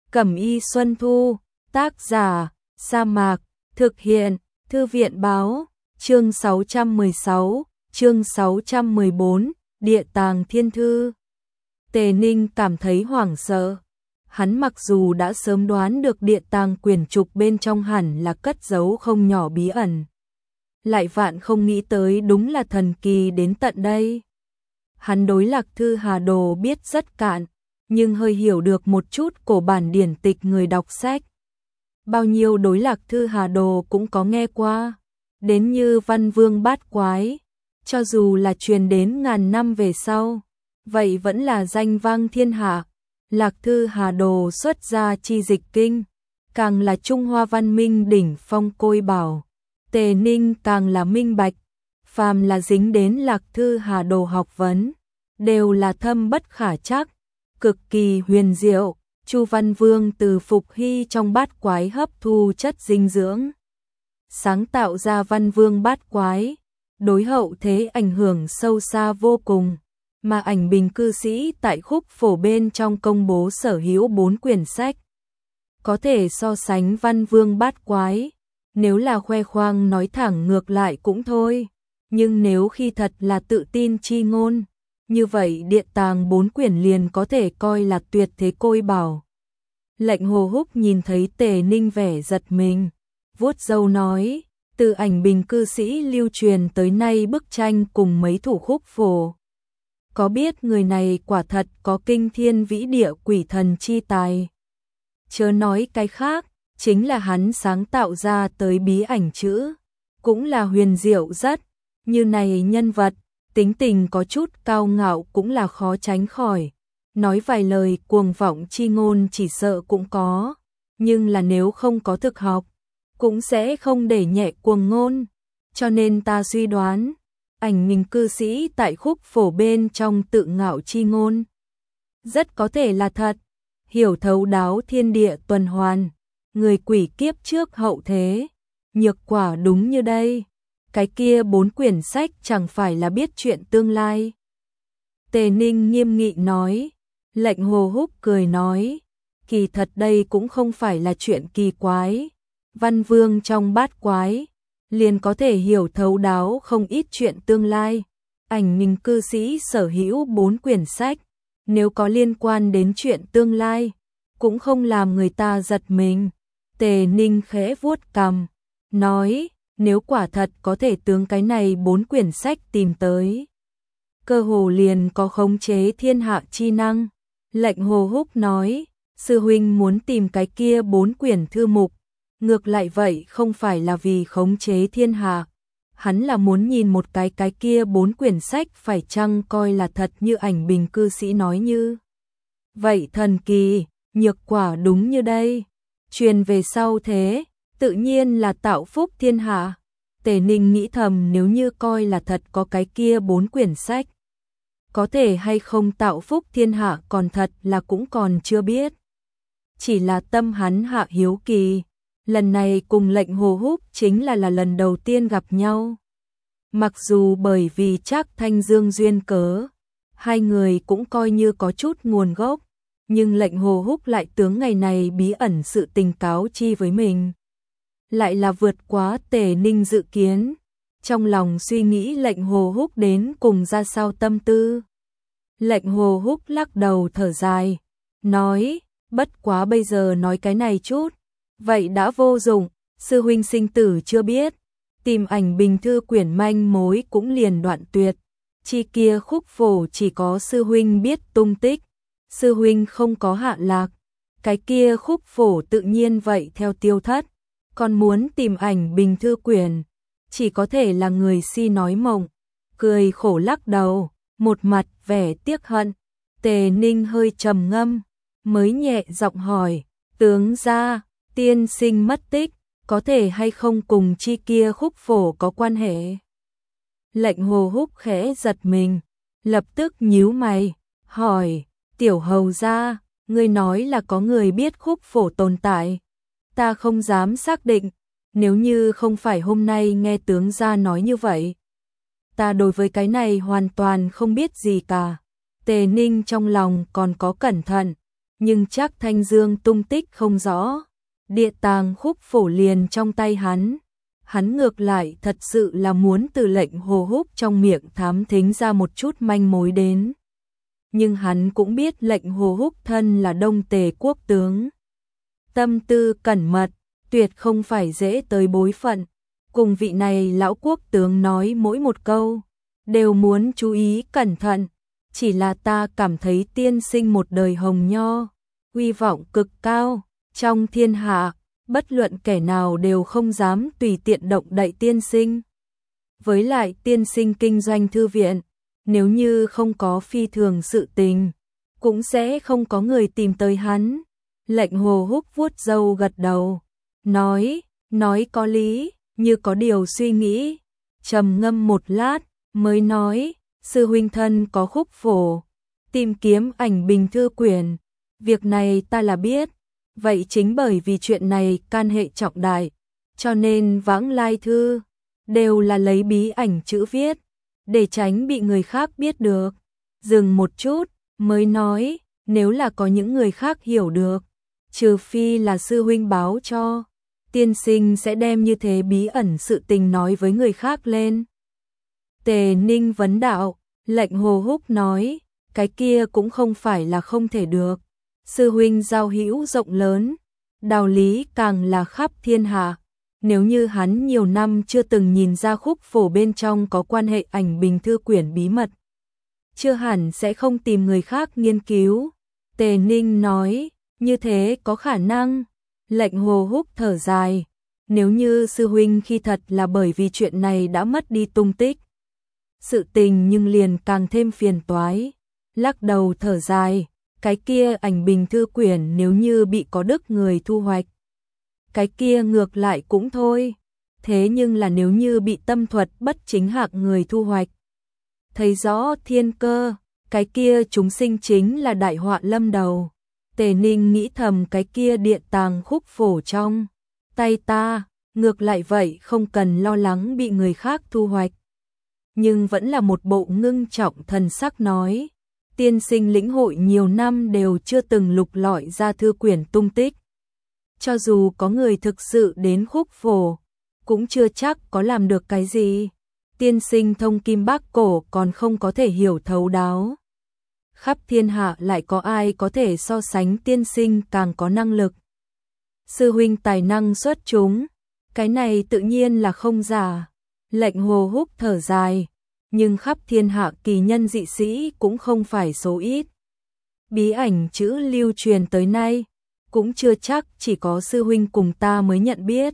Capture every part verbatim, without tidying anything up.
Cẩm y Xuân Thu, tác giả, Sa Mạc, thực hiện, Thư viện báo, chương sáu trăm mười sáu, chương sáu trăm mười bốn, Địa tàng thiên thư. Tề Ninh cảm thấy hoảng sợ. Hắn mặc dù đã sớm đoán được địa tàng quyển trục bên trong hẳn là cất giấu không nhỏ bí ẩn, lại vạn không nghĩ tới đúng là thần kỳ đến tận đây. Hắn đối Lạc Thư Hà Đồ biết rất cạn, nhưng hơi hiểu được một chút cổ bản điển tịch người đọc sách. Bao nhiêu đối Lạc Thư Hà Đồ cũng có nghe qua, đến như Văn Vương Bát Quái, cho dù là truyền đến ngàn năm về sau, vậy vẫn là danh vang thiên hạ. Lạc Thư Hà Đồ xuất ra chi dịch kinh, càng là Trung Hoa văn minh đỉnh phong côi bảo. Tề Ninh càng là minh bạch, phàm là dính đến Lạc Thư Hà Đồ học vấn, đều là thâm bất khả trắc, cực kỳ huyền diệu. Chu Văn Vương từ Phục Hy trong bát quái hấp thu chất dinh dưỡng, sáng tạo ra Văn Vương bát quái, đối hậu thế ảnh hưởng sâu xa vô cùng. Mà Ảnh Bình cư sĩ tại khúc phổ bên trong công bố sở hữu bốn quyển sách, có thể so sánh Văn Vương bát quái. Nếu là khoe khoang nói thẳng ngược lại cũng thôi, nhưng nếu khi thật là tự tin chi ngôn, như vậy địa tàng bốn quyển liền có thể coi là tuyệt thế côi bảo. Lệnh Hồ Húc nhìn thấy Tề Ninh vẻ giật mình, vuốt râu nói, từ Ảnh Bình cư sĩ lưu truyền tới nay bức tranh cùng mấy thủ khúc phổ, có biết người này quả thật có kinh thiên vĩ địa quỷ thần chi tài. Chớ nói cái khác, chính là hắn sáng tạo ra tới bí ảnh chữ, cũng là huyền diệu rất. Như này nhân vật, tính tình có chút cao ngạo cũng là khó tránh khỏi, nói vài lời cuồng vọng chi ngôn chỉ sợ cũng có, nhưng là nếu không có thực học, cũng sẽ không để nhẹ cuồng ngôn. Cho nên ta suy đoán, Ảnh Bình cư sĩ tại khúc phổ bên trong tự ngạo chi ngôn, rất có thể là thật, hiểu thấu đáo thiên địa tuần hoàn, người quỷ kiếp trước hậu thế, nhược quả đúng như đây. Cái kia bốn quyển sách chẳng phải là biết chuyện tương lai. Tề Ninh nghiêm nghị nói. Lệnh Hồ Húc cười nói, kỳ thật đây cũng không phải là chuyện kỳ quái. Văn Vương trong bát quái, liền có thể hiểu thấu đáo không ít chuyện tương lai. Ảnh Bình cư sĩ sở hữu bốn quyển sách, nếu có liên quan đến chuyện tương lai, cũng không làm người ta giật mình. Tề Ninh khẽ vuốt cằm, nói, nếu quả thật có thể tướng cái này bốn quyển sách tìm tới, cơ hồ liền có khống chế thiên hạ chi năng. Lệnh Hồ Húc nói, sư huynh muốn tìm cái kia bốn quyển thư mục, ngược lại vậy không phải là vì khống chế thiên hạ, hắn là muốn nhìn một cái cái kia bốn quyển sách phải chăng coi là thật như Ảnh Bình cư sĩ nói như vậy thần kỳ, nhược quả đúng như đây, truyền về sau thế, tự nhiên là tạo phúc thiên hạ. Tề Ninh nghĩ thầm, nếu như coi là thật có cái kia bốn quyển sách, có thể hay không tạo phúc thiên hạ còn thật là cũng còn chưa biết. Chỉ là tâm hắn hạ hiếu kỳ, lần này cùng Lệnh Hồ Húc chính là là lần đầu tiên gặp nhau. Mặc dù bởi vì Trác Thanh Dương duyên cớ, hai người cũng coi như có chút nguồn gốc, nhưng Lệnh Hồ Húc lại tướng ngày này bí ẩn sự tình cáo chi với mình, lại là vượt quá Tề Ninh dự kiến. Trong lòng suy nghĩ Lệnh Hồ Húc đến cùng ra sao tâm tư. Lệnh Hồ Húc lắc đầu thở dài, nói, bất quá bây giờ nói cái này chút, vậy đã vô dụng, sư huynh sinh tử chưa biết, tìm Ảnh Bình thư quyển manh mối cũng liền đoạn tuyệt, chi kia khúc phổ chỉ có sư huynh biết tung tích, sư huynh không có hạ lạc, cái kia khúc phổ tự nhiên vậy theo tiêu thất, còn muốn tìm Ảnh Bình thư quyển, chỉ có thể là người si nói mộng. Cười khổ lắc đầu, một mặt vẻ tiếc hận. Tề Ninh hơi trầm ngâm, mới nhẹ giọng hỏi, tướng gia, tiên sinh mất tích, có thể hay không cùng chi kia khúc phổ có quan hệ? Lệnh Hồ Húc khẽ giật mình, lập tức nhíu mày, hỏi, tiểu hầu gia, ngươi nói là có người biết khúc phổ tồn tại, ta không dám xác định, nếu như không phải hôm nay nghe tướng gia nói như vậy, ta đối với cái này hoàn toàn không biết gì cả. Tề Ninh trong lòng còn có cẩn thận, nhưng chắc Thanh Dương tung tích không rõ. Địa tàng khúc phổ liền trong tay hắn. Hắn ngược lại thật sự là muốn từ lệnh Hồ Húc trong miệng thám thính ra một chút manh mối đến. Nhưng hắn cũng biết lệnh Hồ Húc thân là Đông Tề quốc tướng. Tâm tư cẩn mật, tuyệt không phải dễ tới bối phận. Cùng vị này lão quốc tướng nói mỗi một câu, đều muốn chú ý cẩn thận. Chỉ là ta cảm thấy tiên sinh một đời hồng nho, uy vọng cực cao, trong thiên hạ, bất luận kẻ nào đều không dám tùy tiện động đậy tiên sinh. Với lại tiên sinh kinh doanh thư viện, nếu như không có phi thường sự tình, cũng sẽ không có người tìm tới hắn. Lệnh Hồ Húc vuốt râu gật đầu, nói, nói có lý, như có điều suy nghĩ, trầm ngâm một lát, mới nói, sư huynh thân có khúc phổ, tìm kiếm ảnh bình thư quyển, việc này ta là biết, vậy chính bởi vì chuyện này can hệ trọng đại, cho nên vãng lai thư, đều là lấy bí ảnh chữ viết, để tránh bị người khác biết được. Dừng một chút, mới nói, nếu là có những người khác hiểu được, trừ phi là sư huynh báo cho, tiên sinh sẽ đem như thế bí ẩn sự tình nói với người khác lên. Tề Ninh vấn đạo, lệnh Hồ Húc nói, cái kia cũng không phải là không thể được. Sư huynh giao hữu rộng lớn, đạo lý càng là khắp thiên hạ. Nếu như hắn nhiều năm chưa từng nhìn ra khúc phổ bên trong có quan hệ ảnh bình thư quyển bí mật, chưa hẳn sẽ không tìm người khác nghiên cứu. Tề Ninh nói, như thế có khả năng. Lệnh Hồ Húc thở dài, nếu như sư huynh khi thật là bởi vì chuyện này đã mất đi tung tích, sự tình nhưng liền càng thêm phiền toái. Lắc đầu thở dài, cái kia ảnh bình thư quyển nếu như bị có đức người thu hoạch, cái kia ngược lại cũng thôi. Thế nhưng là nếu như bị tâm thuật bất chính hạng người thu hoạch, thấy rõ thiên cơ, cái kia chúng sinh chính là đại họa lâm đầu. Tề Ninh nghĩ thầm, cái kia điện tàng khúc phổ trong tay ta, ngược lại vậy không cần lo lắng bị người khác thu hoạch. Nhưng vẫn là một bộ ngưng trọng thần sắc nói, tiên sinh lĩnh hội nhiều năm đều chưa từng lục lọi ra thư quyển tung tích. Cho dù có người thực sự đến khúc phổ, cũng chưa chắc có làm được cái gì. Tiên sinh thông kim bác cổ còn không có thể hiểu thấu đáo. Khắp thiên hạ lại có ai có thể so sánh tiên sinh càng có năng lực. Sư huynh tài năng xuất chúng, cái này tự nhiên là không giả. Lệnh Hồ Húc thở dài, nhưng khắp thiên hạ kỳ nhân dị sĩ cũng không phải số ít. Bí ảnh chữ lưu truyền tới nay, cũng chưa chắc chỉ có sư huynh cùng ta mới nhận biết.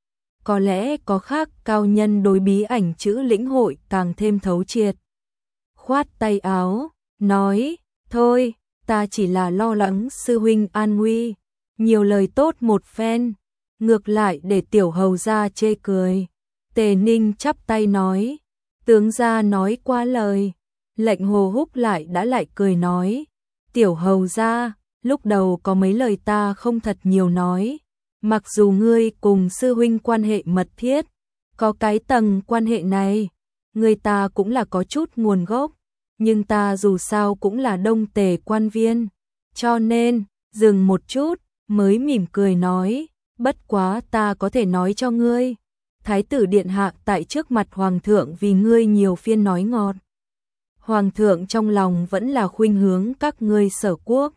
Có lẽ có khác cao nhân đối bí ảnh chữ lĩnh hội càng thêm thấu triệt. Khoát tay áo, nói, thôi, ta chỉ là lo lắng sư huynh an nguy, nhiều lời tốt một phen, ngược lại để tiểu hầu gia chê cười. Tề Ninh chắp tay nói, tướng gia nói quá lời. Lệnh Hồ Húc lại đã lại cười nói, tiểu hầu gia, lúc đầu có mấy lời ta không thật nhiều nói, mặc dù ngươi cùng sư huynh quan hệ mật thiết, có cái tầng quan hệ này, người ta cũng là có chút nguồn gốc, nhưng ta dù sao cũng là Đông Tề quan viên, cho nên, dừng một chút, mới mỉm cười nói, bất quá ta có thể nói cho ngươi, Thái tử điện hạ tại trước mặt hoàng thượng vì ngươi nhiều phiên nói ngọt. Hoàng thượng trong lòng vẫn là khuynh hướng các ngươi Sở quốc.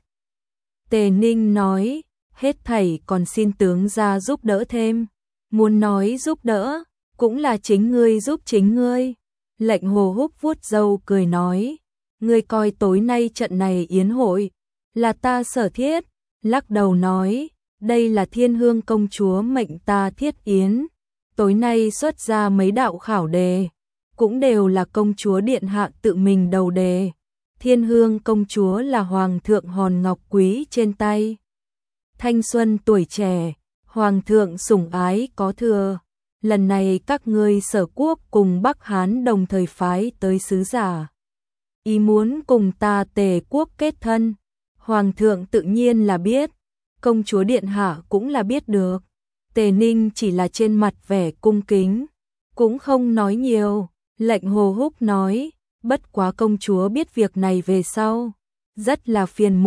Tề Ninh nói, hết thảy còn xin tướng gia giúp đỡ thêm. Muốn nói giúp đỡ, cũng là chính ngươi giúp chính ngươi. Lệnh Hồ Húc vuốt râu cười nói, ngươi coi tối nay trận này yến hội, là ta sở thiết. Lắc đầu nói, đây là Thiên Hương công chúa mệnh ta thiết yến. Tối nay xuất ra mấy đạo khảo đề, cũng đều là công chúa điện hạ tự mình đầu đề. Thiên Hương công chúa là hoàng thượng hòn ngọc quý trên tay. Thanh xuân tuổi trẻ, hoàng thượng sủng ái có thừa. Lần này các ngươi Sở quốc cùng Bắc Hán đồng thời phái tới sứ giả, ý muốn cùng ta Tề quốc kết thân. Hoàng thượng tự nhiên là biết, công chúa điện hạ cũng là biết được. Tề Ninh chỉ là trên mặt vẻ cung kính, cũng không nói nhiều. Lệnh Hồ Húc nói, bất quá công chúa biết việc này về sau, rất là phiền muộn,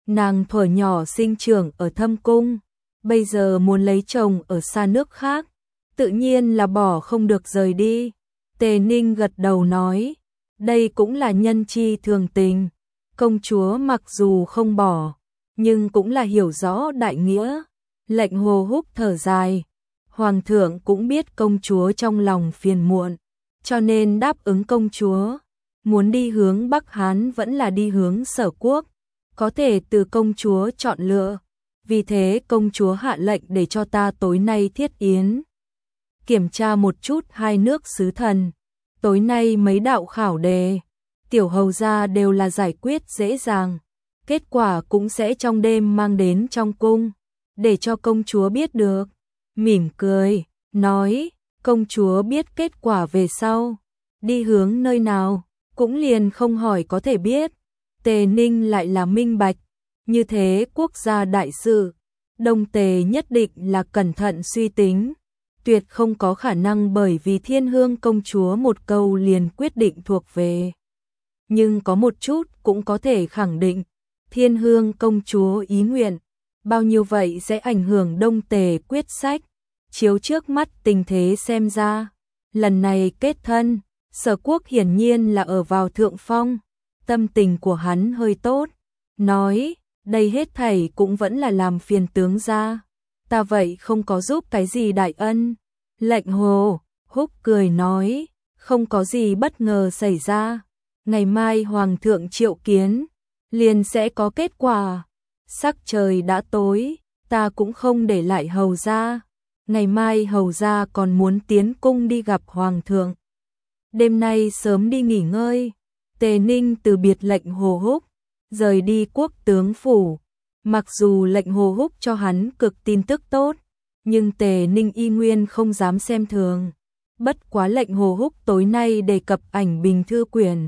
Nàng thuở nhỏ sinh trưởng ở Thâm Cung, bây giờ muốn lấy chồng ở xa nước khác, tự nhiên là bỏ không được rời đi. Tề Ninh gật đầu nói, đây cũng là nhân chi thường tình. Công chúa mặc dù không bỏ, nhưng cũng là hiểu rõ đại nghĩa. Lệnh Hồ Húc thở dài, hoàng thượng cũng biết công chúa trong lòng phiền muộn, cho nên đáp ứng công chúa. Muốn đi hướng Bắc Hán vẫn là đi hướng Sở Quốc, có thể từ công chúa chọn lựa. Vì thế công chúa hạ lệnh để cho ta tối nay thiết yến, kiểm tra một chút hai nước sứ thần. Tối nay mấy đạo khảo đề, tiểu hầu gia đều là giải quyết dễ dàng. Kết quả cũng sẽ trong đêm mang đến trong cung, để cho công chúa biết được. Mỉm cười, nói, công chúa biết kết quả về sau, đi hướng nơi nào, cũng liền không hỏi có thể biết. Tề Ninh lại là minh bạch, như thế quốc gia đại sự, Đông Tề nhất định là cẩn thận suy tính, tuyệt không có khả năng bởi vì Thiên Hương công chúa một câu liền quyết định thuộc về. Nhưng có một chút cũng có thể khẳng định, Thiên Hương công chúa ý nguyện, bao nhiêu vậy sẽ ảnh hưởng Đông Tề quyết sách. Chiếu trước mắt tình thế xem ra, lần này kết thân, Sở Quốc hiển nhiên là ở vào thượng phong. Tâm tình của hắn hơi tốt, nói, đây hết thảy cũng vẫn là làm phiền tướng gia, ta vậy không có giúp cái gì đại ân. Lệnh Hồ Húc cười nói, không có gì bất ngờ xảy ra, ngày mai hoàng thượng triệu kiến, liền sẽ có kết quả. Sắc trời đã tối, ta cũng không để lại hầu gia, ngày mai hầu gia còn muốn tiến cung đi gặp hoàng thượng. Đêm nay sớm đi nghỉ ngơi. Tề Ninh từ biệt lệnh Hồ Húc, rời đi quốc tướng phủ. Mặc dù lệnh Hồ Húc cho hắn cực tin tức tốt, nhưng Tề Ninh y nguyên không dám xem thường. Bất quá lệnh Hồ Húc tối nay đề cập ảnh bình thư quyển,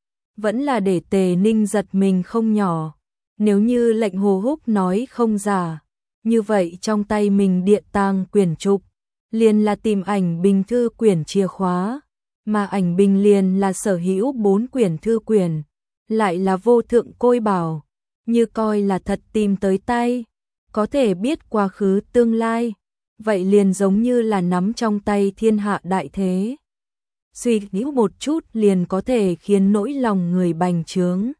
vẫn là để Tề Ninh giật mình không nhỏ. Nếu như lệnh Hồ Húc nói không giả, như vậy trong tay mình điện tàng quyển trục, liền là tìm ảnh bình thư quyển chìa khóa. Mà ảnh bình liền là sở hữu bốn quyển thư quyển, lại là vô thượng côi bảo, như coi là thật tìm tới tay, có thể biết quá khứ tương lai, vậy liền giống như là nắm trong tay thiên hạ đại thế. Suy nghĩ một chút liền có thể khiến nỗi lòng người bành trướng.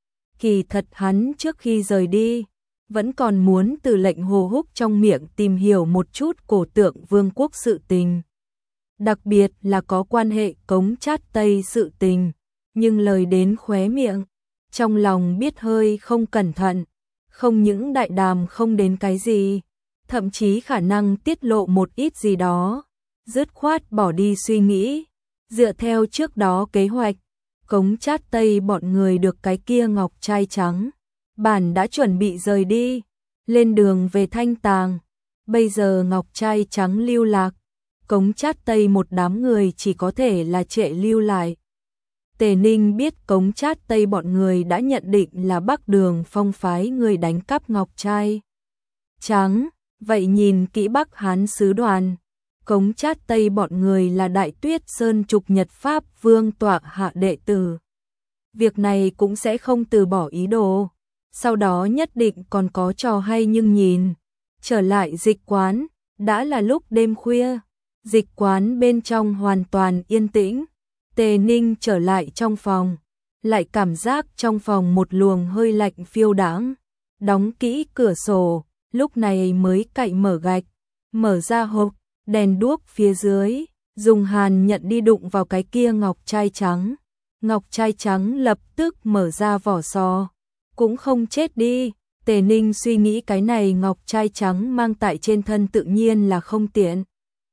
Kỳ thật hắn trước khi rời đi, vẫn còn muốn từ lệnh Hồ Húc trong miệng tìm hiểu một chút cổ tượng vương quốc sự tình. Đặc biệt là có quan hệ Cống Chát Tây sự tình, nhưng lời đến khóe miệng, trong lòng biết hơi không cẩn thận, không những đại đàm không đến cái gì, thậm chí khả năng tiết lộ một ít gì đó, dứt khoát bỏ đi suy nghĩ, dựa theo trước đó kế hoạch, Cống Chát Tây bọn người được cái kia ngọc trai trắng, bản đã chuẩn bị rời đi, lên đường về Thanh Tàng, bây giờ ngọc trai trắng lưu lạc. Cống Chát Tây một đám người chỉ có thể là trệ lưu lại. Tề Ninh biết Cống Chát Tây bọn người đã nhận định là Bắc Đường Phong phái người đánh cắp ngọc trai trắng, vậy nhìn kỹ Bắc Hán sứ đoàn, Cống Chát Tây bọn người là Đại Tuyết Sơn Trục Nhật Pháp Vương tọa hạ đệ tử. Việc này cũng sẽ không từ bỏ ý đồ, sau đó nhất định còn có trò hay nhưng nhìn. Trở lại dịch quán, đã là lúc đêm khuya. Dịch quán bên trong hoàn toàn yên tĩnh, Tề Ninh trở lại trong phòng, lại cảm giác trong phòng một luồng hơi lạnh phiêu đãng, đóng kỹ cửa sổ, lúc này mới cậy mở gạch, mở ra hộp, đèn đuốc phía dưới, dùng hàn nhận đi đụng vào cái kia ngọc trai trắng, ngọc trai trắng lập tức mở ra vỏ sò, cũng không chết đi. Tề Ninh suy nghĩ cái này ngọc trai trắng mang tại trên thân tự nhiên là không tiện.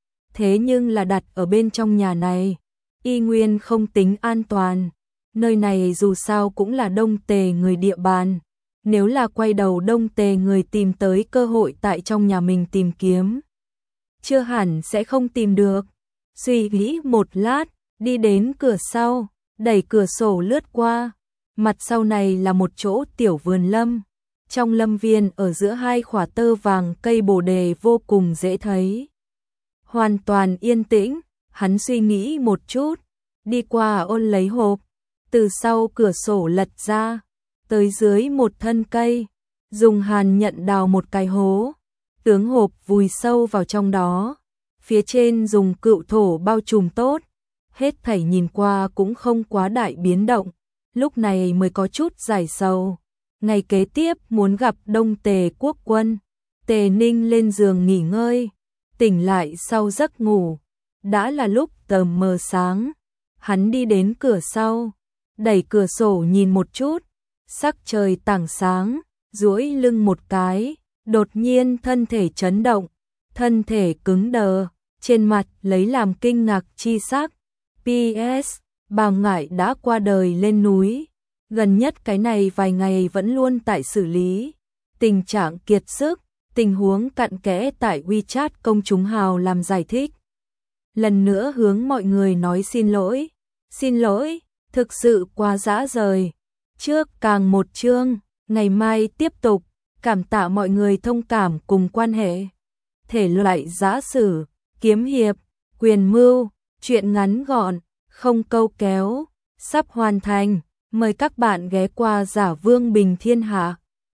Thế nhưng là đặt ở bên trong nhà này, y nguyên không tính an toàn. Nơi này dù sao cũng là Đông Tề người địa bàn. Nếu là quay đầu Đông Tề người tìm tới cơ hội tại trong nhà mình tìm kiếm, chưa hẳn sẽ không tìm được. Suy nghĩ một lát, đi đến cửa sau, đẩy cửa sổ lướt qua. Mặt sau này là một chỗ tiểu vườn lâm. Trong lâm viên ở giữa hai khỏa tơ vàng cây bồ đề vô cùng dễ thấy. Hoàn toàn yên tĩnh, hắn suy nghĩ một chút, đi qua ôn lấy hộp, từ sau cửa sổ lật ra, tới dưới một thân cây, dùng hàn nhận đào một cái hố, tướng hộp vùi sâu vào trong đó, phía trên dùng cựu thổ bao trùm tốt, hết thảy nhìn qua cũng không quá đại biến động, lúc này mới có chút giải sầu. Ngày kế tiếp muốn gặp Đông Tề quốc quân, Tề Ninh lên giường nghỉ ngơi, tỉnh lại sau giấc ngủ, đã là lúc tờ mờ sáng, hắn đi đến cửa sau, đẩy cửa sổ nhìn một chút, sắc trời tảng sáng, duỗi lưng một cái, đột nhiên thân thể chấn động, thân thể cứng đờ, trên mặt lấy làm kinh ngạc chi sắc. pê ét Bà Ngải đã qua đời lên núi, gần nhất cái này vài ngày vẫn luôn tại xử lý, tình trạng kiệt sức, tình huống cặn kẽ tại WeChat công chúng hào làm giải thích. Lần nữa hướng mọi người nói xin lỗi, xin lỗi, thực sự quá dã rời. Trước càng một chương, ngày mai tiếp tục, cảm tạ mọi người thông cảm cùng quan hệ. Thể loại giã sử, kiếm hiệp, quyền mưu, truyện ngắn gọn, không câu kéo, sắp hoàn thành. Mời các bạn ghé qua Giả Vương Bình Thiên Hạ.